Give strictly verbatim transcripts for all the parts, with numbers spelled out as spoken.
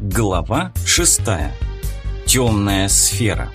Глава шестая. Темная сфера.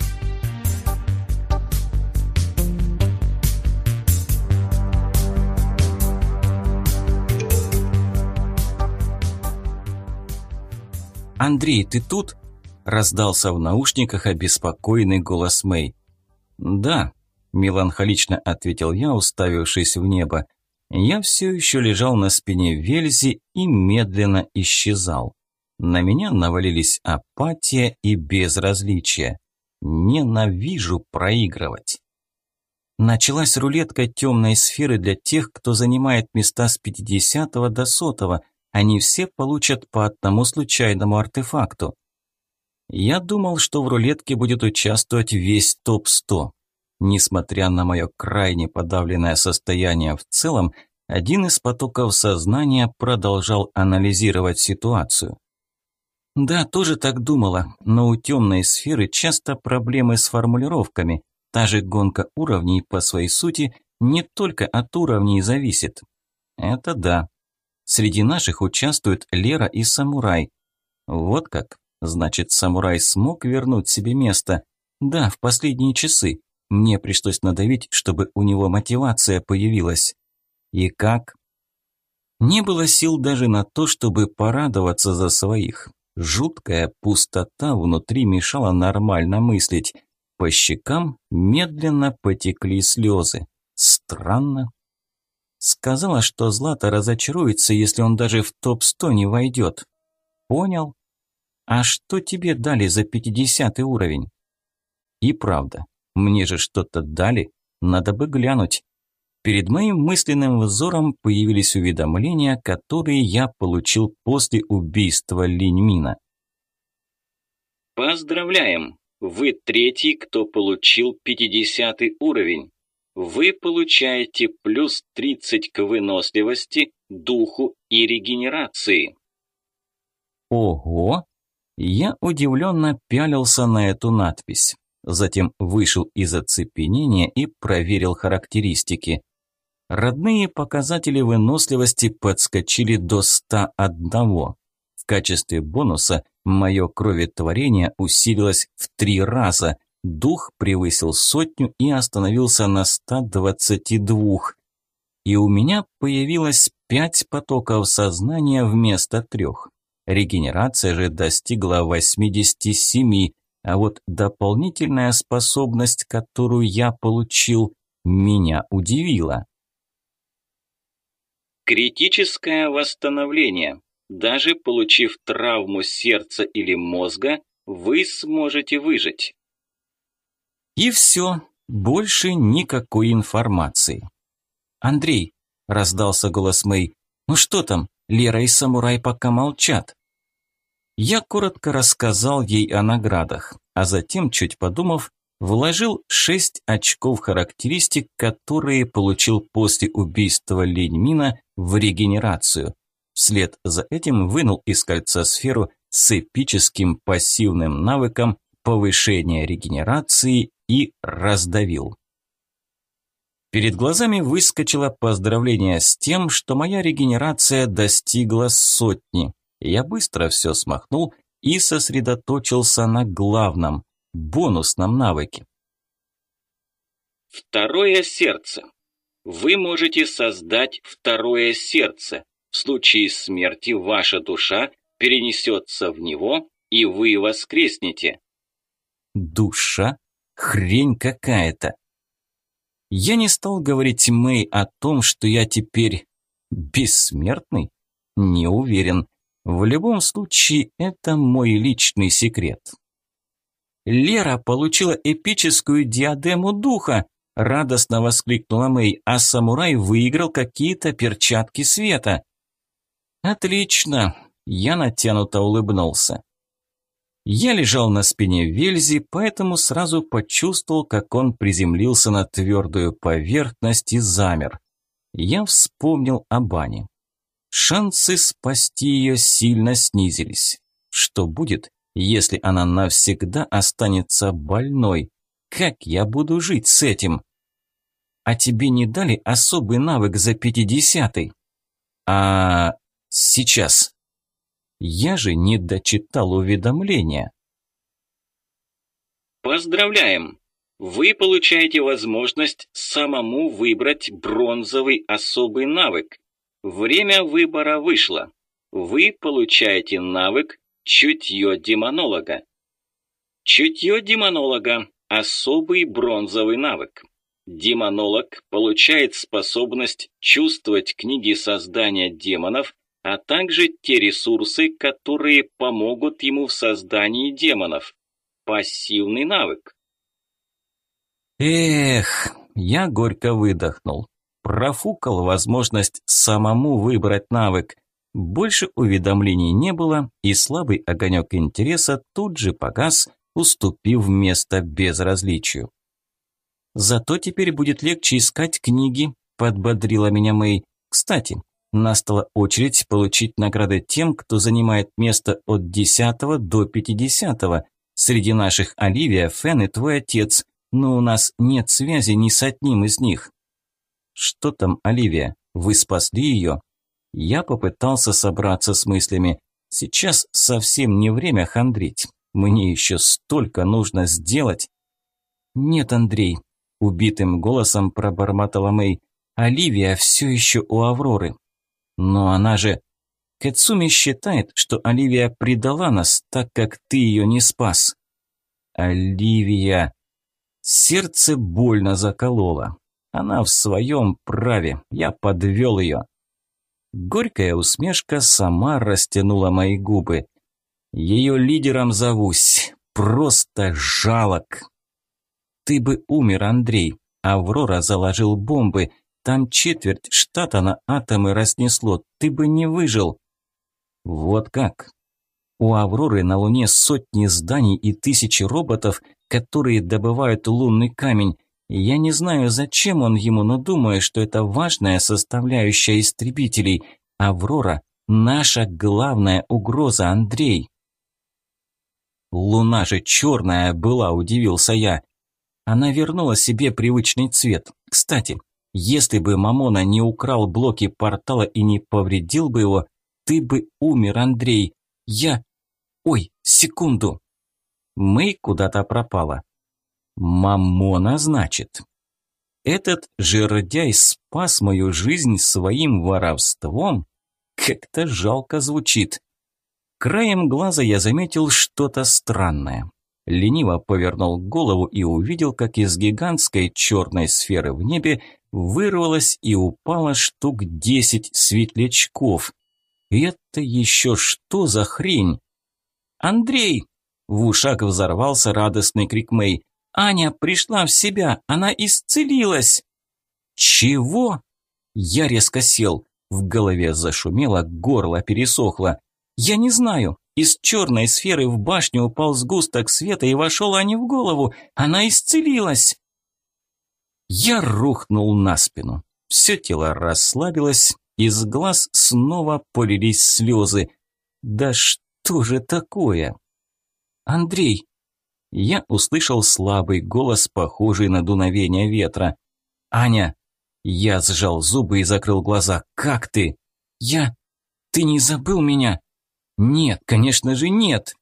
«Андрей, ты тут?» – раздался в наушниках обеспокоенный голос Мэй. «Да», – меланхолично ответил я, уставившись в небо. Я все еще лежал на спине Вельзи и медленно исчезал. На меня навалились апатия и безразличие. Ненавижу проигрывать. Началась рулетка темной сферы для тех, кто занимает места с пятидесятого до сотого. Они все получат по одному случайному артефакту. Я думал, что в рулетке будет участвовать весь топ сто. Несмотря на мое крайне подавленное состояние в целом, один из потоков сознания продолжал анализировать ситуацию. Да, тоже так думала, но у темной сферы часто проблемы с формулировками. Та же гонка уровней по своей сути не только от уровней зависит. Это да. Среди наших участвуют Лера и Самурай. Вот как. Значит, Самурай смог вернуть себе место. Да, в последние часы. Мне пришлось надавить, чтобы у него мотивация появилась. И как? Не было сил даже на то, чтобы порадоваться за своих. Жуткая пустота внутри мешала нормально мыслить. По щекам медленно потекли слезы. Странно. Сказала, что Злата разочаруется, если он даже в топ сто не войдет. Понял? А что тебе дали за пятидесятый уровень? И правда. Мне же что-то дали, надо бы глянуть. Перед моим мысленным взором появились уведомления, которые я получил после убийства Линьмина. Поздравляем! Вы третий, кто получил пятидесятый уровень. Вы получаете плюс тридцать к выносливости, духу и регенерации. Ого! Я удивленно пялился на эту надпись. Затем вышел из оцепенения и проверил характеристики. Родные показатели выносливости подскочили до ста одного. В качестве бонуса мое кроветворение усилилось в три раза. Дух превысил сотню и остановился на ста двадцати двух. И у меня появилось пять потоков сознания вместо трех. Регенерация же достигла восьмидесяти семи. А вот дополнительная способность, которую я получил, меня удивила. Критическое восстановление. Даже получив травму сердца или мозга, вы сможете выжить. И все, больше никакой информации. «Андрей», – раздался голос Мэй, – «ну что там, Лера и Самурай пока молчат». Я коротко рассказал ей о наградах, а затем, чуть подумав, вложил шесть очков характеристик, которые получил после убийства Линьмина, в регенерацию. Вслед за этим вынул из кольца сферу с эпическим пассивным навыком повышения регенерации и раздавил. Перед глазами выскочило поздравление с тем, что моя регенерация достигла сотни. Я быстро все смахнул и сосредоточился на главном – бонусном навыке. Второе сердце. Вы можете создать второе сердце. В случае смерти ваша душа перенесется в него, и вы воскреснете. Душа? Хрень какая-то. Я не стал говорить Мэй о том, что я теперь бессмертный? Не уверен. В любом случае, это мой личный секрет. «Лера получила эпическую диадему духа!» – радостно воскликнула Мэй, а Самурай выиграл какие-то перчатки света. «Отлично!» – я натянуто улыбнулся. Я лежал на спине Вельзи, поэтому сразу почувствовал, как он приземлился на твердую поверхность и замер. Я вспомнил о бане. Шансы спасти ее сильно снизились. Что будет, если она навсегда останется больной? Как я буду жить с этим? А тебе не дали особый навык за пятидесятый? А сейчас. Я же не дочитал уведомления. Поздравляем! Вы получаете возможность самому выбрать бронзовый особый навык. Время выбора вышло. Вы получаете навык «Чутье демонолога». Чутье демонолога – особый бронзовый навык. Демонолог получает способность чувствовать книги создания демонов, а также те ресурсы, которые помогут ему в создании демонов. Пассивный навык. Эх, я горько выдохнул. Профукал возможность самому выбрать навык. Больше уведомлений не было, и слабый огонек интереса тут же погас, уступив место безразличию. «Зато теперь будет легче искать книги», – подбодрила меня Мэй. «Кстати, настала очередь получить награды тем, кто занимает место от десятого до пятидесятого. Среди наших Оливия, Фен и твой отец, но у нас нет связи ни с одним из них». «Что там, Оливия? Вы спасли ее?» Я попытался собраться с мыслями. Сейчас совсем не время хандрить. Мне еще столько нужно сделать. «Нет, Андрей», – убитым голосом пробормотала Мэй. «Оливия все еще у Авроры». «Но она же...» «Кэцуми считает, что Оливия предала нас, так как ты ее не спас». «Оливия...» Сердце больно закололо. Она в своем праве, я подвел ее. Горькая усмешка сама растянула мои губы. Ее лидером зовусь, просто жалок. Ты бы умер, Андрей. Аврора заложил бомбы. Там четверть штата на атомы разнесло. Ты бы не выжил. Вот как? У Авроры на Луне сотни зданий и тысячи роботов, которые добывают лунный камень. Я не знаю, зачем он ему, но думаю, что это важная составляющая истребителей. Аврора – наша главная угроза, Андрей. Луна же черная была, удивился я. Она вернула себе привычный цвет. Кстати, если бы Мамона не украл блоки портала и не повредил бы его, ты бы умер, Андрей. Я... Ой, секунду. Мэй куда-то пропала. Мамона, значит. Этот жердяй спас мою жизнь своим воровством? Как-то жалко звучит. Краем глаза я заметил что-то странное. Лениво повернул голову и увидел, как из гигантской черной сферы в небе вырвалось и упало штук десять светлячков. Это еще что за хрень? «Андрей!» – в ушах взорвался радостный крик Мэй. «Аня пришла в себя, она исцелилась!» «Чего?» Я резко сел, в голове зашумело, горло пересохло. «Я не знаю, из черной сферы в башню упал сгусток света и вошел Ане в голову, она исцелилась!» Я рухнул на спину, все тело расслабилось, из глаз снова полились слезы. «Да что же такое?» «Андрей!» Я услышал слабый голос, похожий на дуновение ветра. «Аня!» Я сжал зубы и закрыл глаза. «Как ты?» «Я... Ты не забыл меня?» «Нет, конечно же нет!»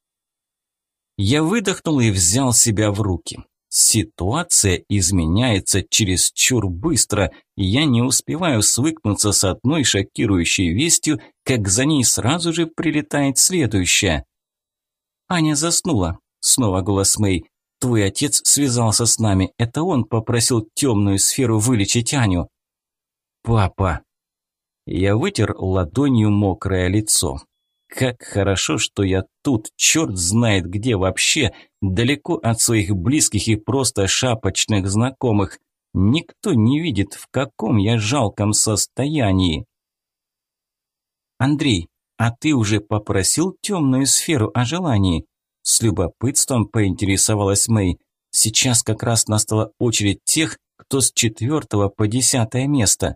Я выдохнул и взял себя в руки. Ситуация изменяется чересчур быстро, и я не успеваю свыкнуться с одной шокирующей вестью, как за ней сразу же прилетает следующая. «Аня заснула», – снова голос Мэй. «Твой отец связался с нами, это он попросил темную сферу вылечить Аню». «Папа». Я вытер ладонью мокрое лицо. Как хорошо, что я тут, черт знает где вообще, далеко от своих близких и просто шапочных знакомых. Никто не видит, в каком я жалком состоянии. «Андрей, а ты уже попросил темную сферу о желании?» С любопытством поинтересовалась Мэй. «Сейчас как раз настала очередь тех, кто с четвертого по десятое место».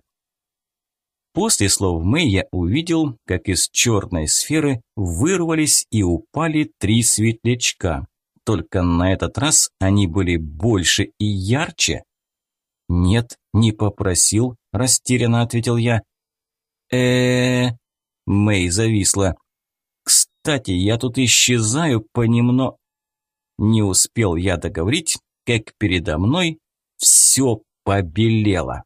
После слов Мэй я увидел, как из черной сферы вырвались и упали три светлячка. Только на этот раз они были больше и ярче. «Нет, не попросил», – растерянно ответил я. э Мэй зависла. кстати, я тут исчезаю понемногу. Не успел я договорить, как передо мной все побелело.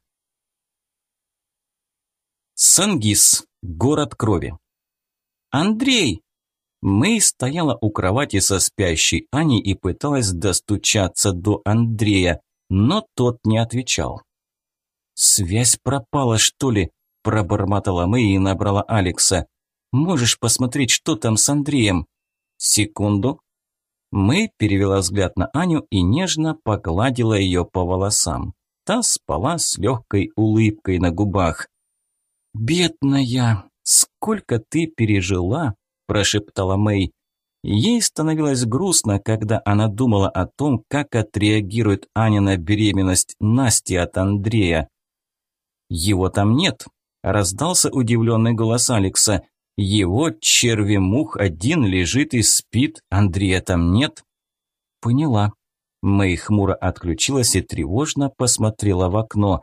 Сангис, город крови. «Андрей!» Мэй стояла у кровати со спящей Аней и пыталась достучаться до Андрея, но тот не отвечал. «Связь пропала, что ли?» – пробормотала Мэй и набрала Алекса. «Можешь посмотреть, что там с Андреем?» «Секунду». Мэй перевела взгляд на Аню и нежно погладила ее по волосам. Та спала с легкой улыбкой на губах. «Бедная, сколько ты пережила!» – прошептала Мэй. Ей становилось грустно, когда она думала о том, как отреагирует Аня на беременность Насти от Андрея. «Его там нет», – раздался удивленный голос Алекса. «Его черви-мух один лежит и спит, Андрея там нет». «Поняла». Мэй хмуро отключилась и тревожно посмотрела в окно.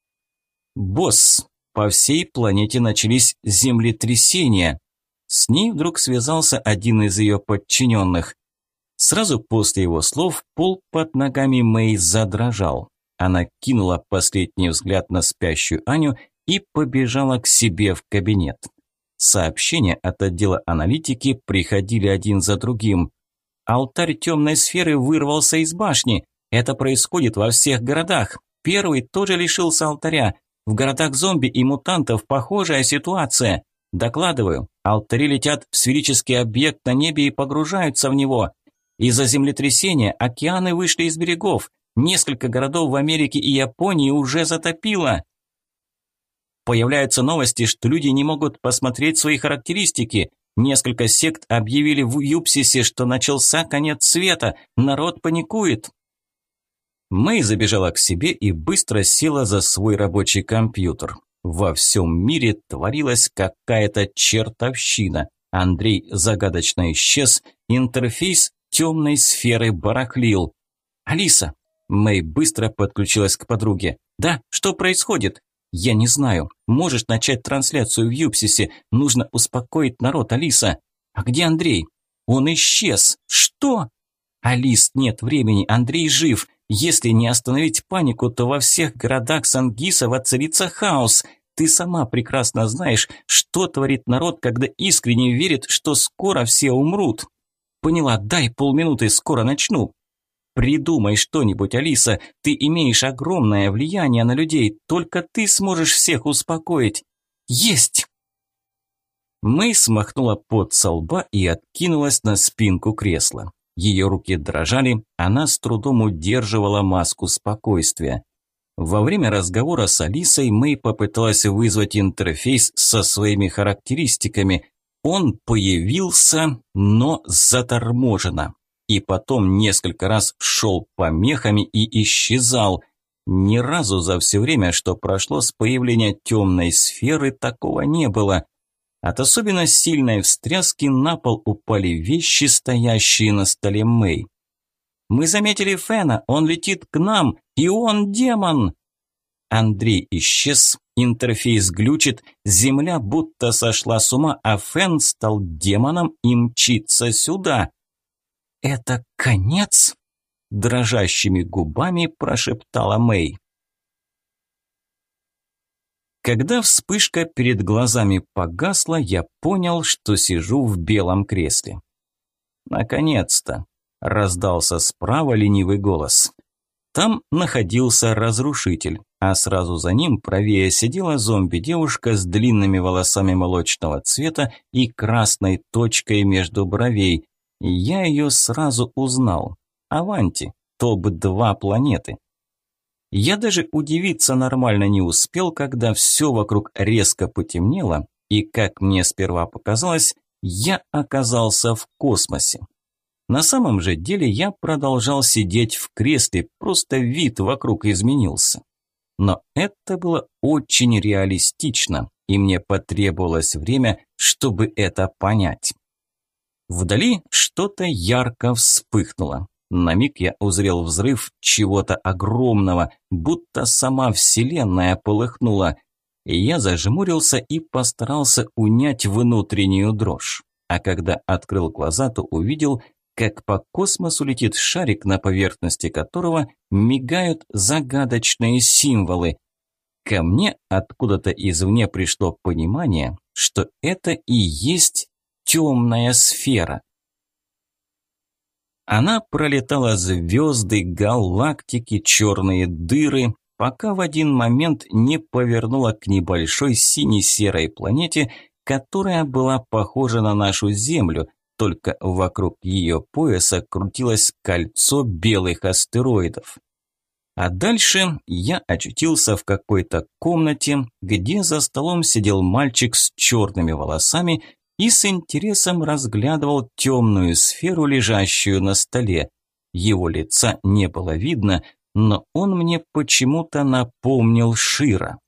«Босс, по всей планете начались землетрясения». С ней вдруг связался один из ее подчиненных. Сразу после его слов пол под ногами Мэй задрожал. Она кинула последний взгляд на спящую Аню и побежала к себе в кабинет. Сообщения от отдела аналитики приходили один за другим. Алтарь темной сферы вырвался из башни. Это происходит во всех городах. Первый тоже лишился алтаря. В городах зомби и мутантов похожая ситуация. Докладываю, алтари летят в сферический объект на небе и погружаются в него. Из-за землетрясения океаны вышли из берегов. Несколько городов в Америке и Японии уже затопило. Появляются новости, что люди не могут посмотреть свои характеристики. Несколько сект объявили в Юпсисе, что начался конец света. Народ паникует. Мэй забежала к себе и быстро села за свой рабочий компьютер. Во всем мире творилась какая-то чертовщина. Андрей загадочно исчез, интерфейс темной сферы барахлил. «Алиса!» Мэй быстро подключилась к подруге. «Да, что происходит?» «Я не знаю. Можешь начать трансляцию в Юпсисе. Нужно успокоить народ, Алиса». «А где Андрей?» «Он исчез». «Что?» «Алис, нет времени. Андрей жив. Если не остановить панику, то во всех городах Сангиса воцарится хаос. Ты сама прекрасно знаешь, что творит народ, когда искренне верит, что скоро все умрут». «Поняла, дай полминуты, скоро начну». «Придумай что-нибудь, Алиса. Ты имеешь огромное влияние на людей. Только ты сможешь всех успокоить». «Есть!» Мэй смахнула пот со лба и откинулась на спинку кресла. Ее руки дрожали, она с трудом удерживала маску спокойствия. Во время разговора с Алисой Мэй попыталась вызвать интерфейс со своими характеристиками. Он появился, но заторможенно. И потом несколько раз шел помехами и исчезал. Ни разу за все время, что прошло с появления темной сферы, такого не было. От особенно сильной встряски на пол упали вещи, стоящие на столе Мэй. «Мы заметили Фена, он летит к нам, и он демон!» Андрей исчез, интерфейс глючит, земля будто сошла с ума, а Фен стал демоном и мчится сюда. «Это конец?» – дрожащими губами прошептала Мэй. Когда вспышка перед глазами погасла, я понял, что сижу в белом кресле. «Наконец-то!» – раздался справа ленивый голос. Там находился разрушитель, а сразу за ним правее сидела зомби-девушка с длинными волосами молочного цвета и красной точкой между бровей. Я ее сразу узнал. Аванти, топ два планеты. Я даже удивиться нормально не успел, когда все вокруг резко потемнело, и, как мне сперва показалось, я оказался в космосе. На самом же деле я продолжал сидеть в кресле, просто вид вокруг изменился. Но это было очень реалистично, и мне потребовалось время, чтобы это понять. Вдали что-то ярко вспыхнуло. На миг я узрел взрыв чего-то огромного, будто сама вселенная полыхнула. И я зажмурился и постарался унять внутреннюю дрожь. а когда открыл глаза, то увидел, как по космосу летит шарик, на поверхности которого мигают загадочные символы. Ко мне откуда-то извне пришло понимание, что это и есть темная сфера. Она пролетала звезды, галактики, черные дыры, пока в один момент не повернула к небольшой сине-серой планете, которая была похожа на нашу Землю, только вокруг ее пояса крутилось кольцо белых астероидов. А дальше я очутился в какой-то комнате, где за столом сидел мальчик с черными волосами и с интересом разглядывал темную сферу, лежащую на столе. Его лица не было видно, но он мне почему-то напомнил Шира.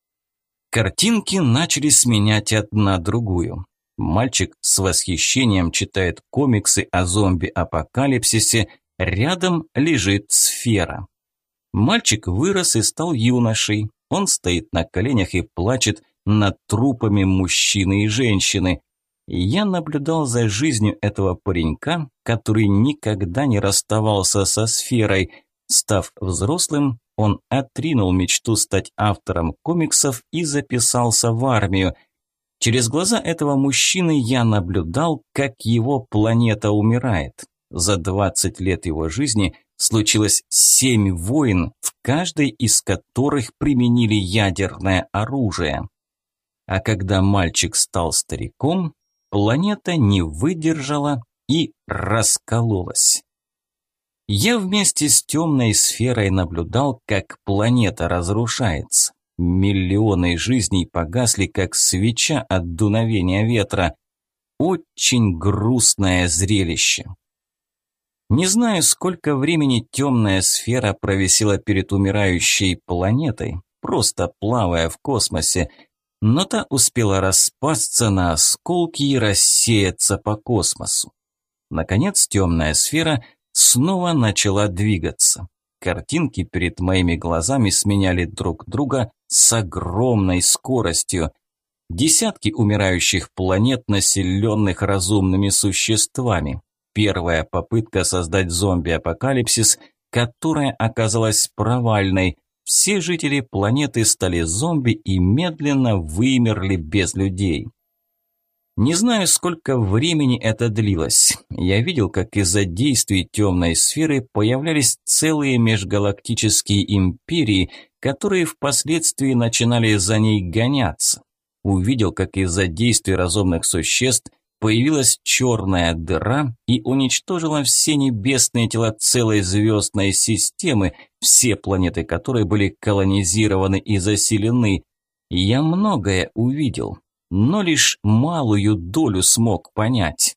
Картинки начали сменять одна другую. Мальчик с восхищением читает комиксы о зомби-апокалипсисе, рядом лежит сфера. Мальчик вырос и стал юношей. Он стоит на коленях и плачет над трупами мужчины и женщины. Я наблюдал за жизнью этого паренька, который никогда не расставался со сферой. Став взрослым, он отринул мечту стать автором комиксов и записался в армию. Через глаза этого мужчины я наблюдал, как его планета умирает. За двадцать лет его жизни случилось семь войн, в каждой из которых применили ядерное оружие. А когда мальчик стал стариком, планета не выдержала и раскололась. Я вместе с темной сферой наблюдал, как планета разрушается. Миллионы жизней погасли, как свеча от дуновения ветра. Очень грустное зрелище. Не знаю, сколько времени темная сфера провисела перед умирающей планетой, просто плавая в космосе, но та успела распасться на осколки и рассеяться по космосу. Наконец темная сфера снова начала двигаться. Картинки перед моими глазами сменяли друг друга с огромной скоростью. Десятки умирающих планет, населенных разумными существами. Первая попытка создать зомби-апокалипсис, которая оказалась провальной. Все жители планеты стали зомби и медленно вымерли без людей. Не знаю, сколько времени это длилось. Я видел, как из-за действий темной сферы появлялись целые межгалактические империи, которые впоследствии начинали за ней гоняться. Увидел, как из-за действий разумных существ появилась черная дыра и уничтожила все небесные тела целой звездной системы, все планеты которой были колонизированы и заселены. Я многое увидел, но лишь малую долю смог понять.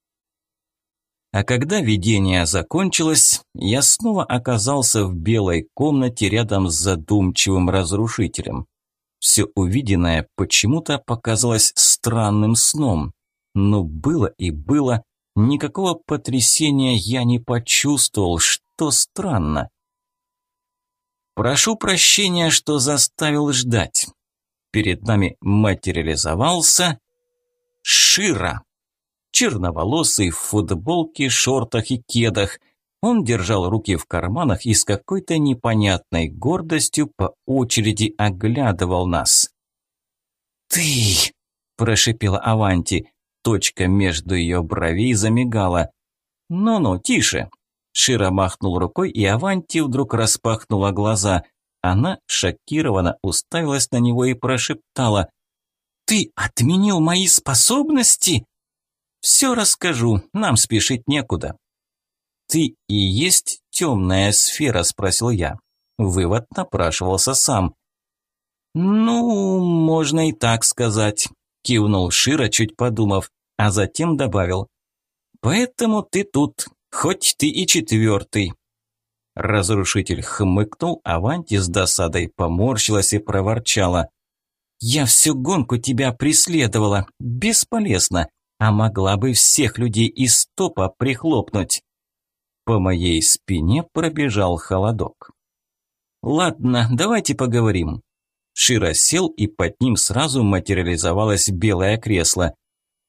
А когда видение закончилось, я снова оказался в белой комнате рядом с задумчивым разрушителем. Все увиденное почему-то показалось странным сном. Но было и было, никакого потрясения я не почувствовал, что странно. Прошу прощения, что заставил ждать. Перед нами материализовался Шира. Черноволосый, в футболке, шортах и кедах. Он держал руки в карманах и с какой-то непонятной гордостью по очереди оглядывал нас. «Ты!» – прошипела Аванти. Точка между ее бровей замигала. «Ну-ну, тише!» Шира махнул рукой, и Аванти вдруг распахнула глаза. Она шокированно уставилась на него и прошептала: «Ты отменил мои способности?» «Все расскажу, нам спешить некуда». «Ты и есть темная сфера?» – спросил я. Вывод напрашивался сам. «Ну, можно и так сказать», – кивнул Шира, чуть подумав, а затем добавил: «Поэтому ты тут, хоть ты и четвертый». Разрушитель хмыкнул, Аванти с досадой поморщилась и проворчала: «Я всю гонку тебя преследовала, бесполезно, а могла бы всех людей из топа прихлопнуть». По моей спине пробежал холодок. «Ладно, давайте поговорим». Шира сел, и под ним сразу материализовалось белое кресло.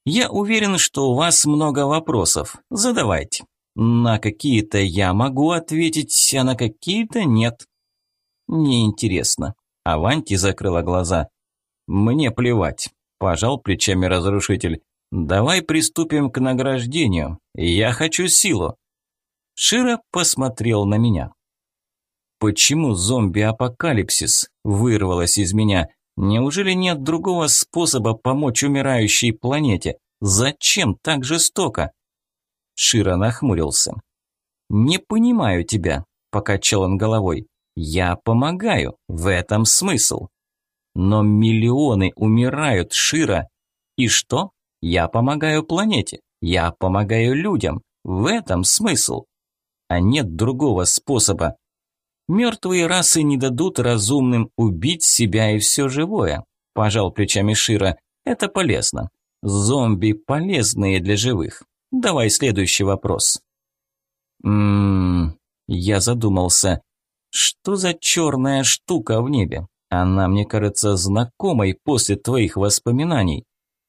Я уверен, что у вас много вопросов. Задавайте. На какие-то я могу ответить, а на какие-то нет. Неинтересно. Аванти закрыла глаза. Мне плевать. Пожал плечами разрушитель. Давай приступим к награждению. Я хочу силу. Широ посмотрел на меня. Почему зомби-апокалипсис вырвалось из меня? Неужели нет другого способа помочь умирающей планете? Зачем так жестоко? Широ нахмурился. «Не понимаю тебя», – покачал он головой. «Я помогаю, в этом смысл». «Но миллионы умирают, Широ. И что? Я помогаю планете, я помогаю людям, в этом смысл. А нет другого способа. Мертвые расы не дадут разумным убить себя и все живое», – пожал плечами Широ. «Это полезно. Зомби полезные для живых. Давай следующий вопрос». Ммм, я задумался. Что за черная штука в небе? Она мне кажется знакомой после твоих воспоминаний.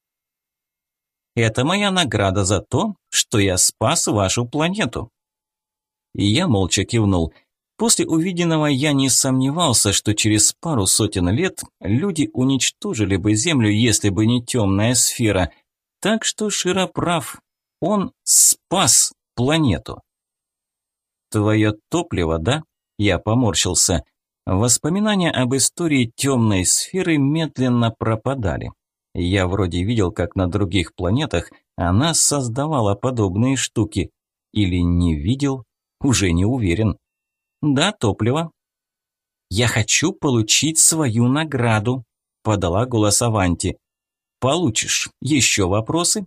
Это моя награда за то, что я спас вашу планету. И я молча кивнул. После увиденного я не сомневался, что через пару сотен лет люди уничтожили бы Землю, если бы не темная сфера. Так что Широ прав. Он спас планету. Твое топливо, да? Я поморщился. Воспоминания об истории темной сферы медленно пропадали. Я вроде видел, как на других планетах она создавала подобные штуки. Или не видел? Уже не уверен. Да, топливо. Я хочу получить свою награду, подала голос Аванти. Получишь. Еще вопросы?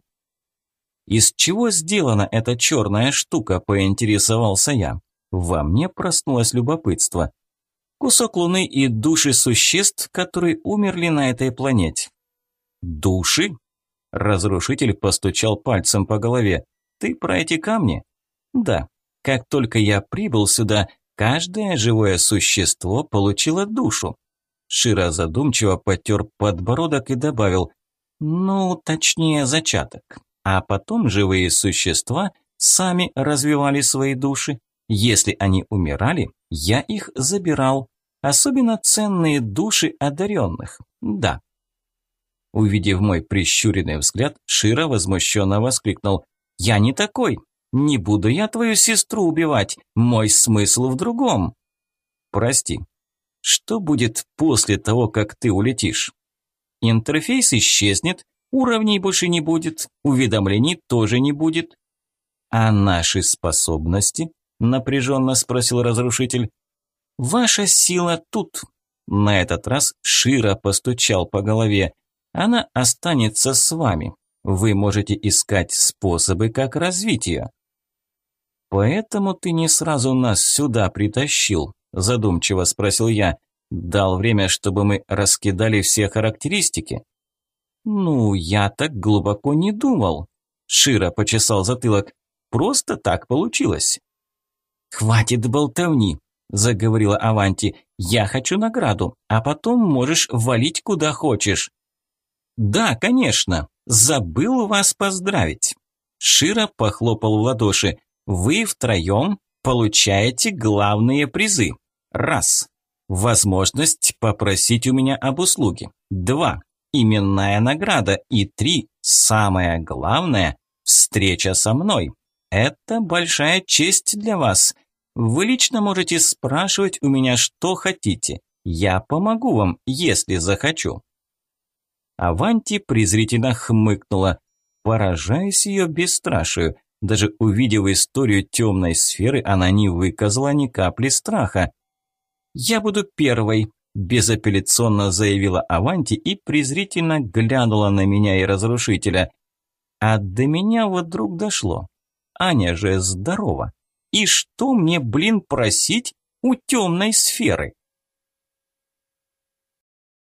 Из чего сделана эта черная штука, поинтересовался я. Во мне проснулось любопытство. Кусок луны и души существ, которые умерли на этой планете. Души? Разрушитель постучал пальцем по голове. Ты про эти камни? Да. Как только я прибыл сюда, каждое живое существо получило душу. Широ задумчиво потер подбородок и добавил, ну, точнее, зачаток. А потом живые существа сами развивали свои души. Если они умирали, я их забирал. Особенно ценные души одаренных. Да. Увидев мой прищуренный взгляд, Широ возмущенно воскликнул. «Я не такой. Не буду я твою сестру убивать. Мой смысл в другом». «Прости. Что будет после того, как ты улетишь?» «Интерфейс исчезнет, уровней больше не будет, уведомлений тоже не будет». «А наши способности?» – напряженно спросил разрушитель. «Ваша сила тут». На этот раз Широ постучал по голове. «Она останется с вами. Вы можете искать способы, как развить ее». «Поэтому ты не сразу нас сюда притащил?» – задумчиво спросил я. «Дал время, чтобы мы раскидали все характеристики?» «Ну, я так глубоко не думал», – Широ почесал затылок. «Просто так получилось». «Хватит болтовни», – заговорила Аванти. «Я хочу награду, а потом можешь валить куда хочешь». «Да, конечно. Забыл вас поздравить». Широ похлопал в ладоши. «Вы втроем получаете главные призы. Раз. Возможность попросить у меня об услуге. Два. Именная награда. И три. Самое главное – встреча со мной. Это большая честь для вас. Вы лично можете спрашивать у меня, что хотите. Я помогу вам, если захочу». Аванти презрительно хмыкнула. Поражаюсь ее бесстрашию. Даже увидев историю темной сферы, она не выказала ни капли страха. «Я буду первой», – безапелляционно заявила Аванти и презрительно глянула на меня и разрушителя. А до меня вдруг дошло. Аня же здорова. И что мне, блин, просить у темной сферы?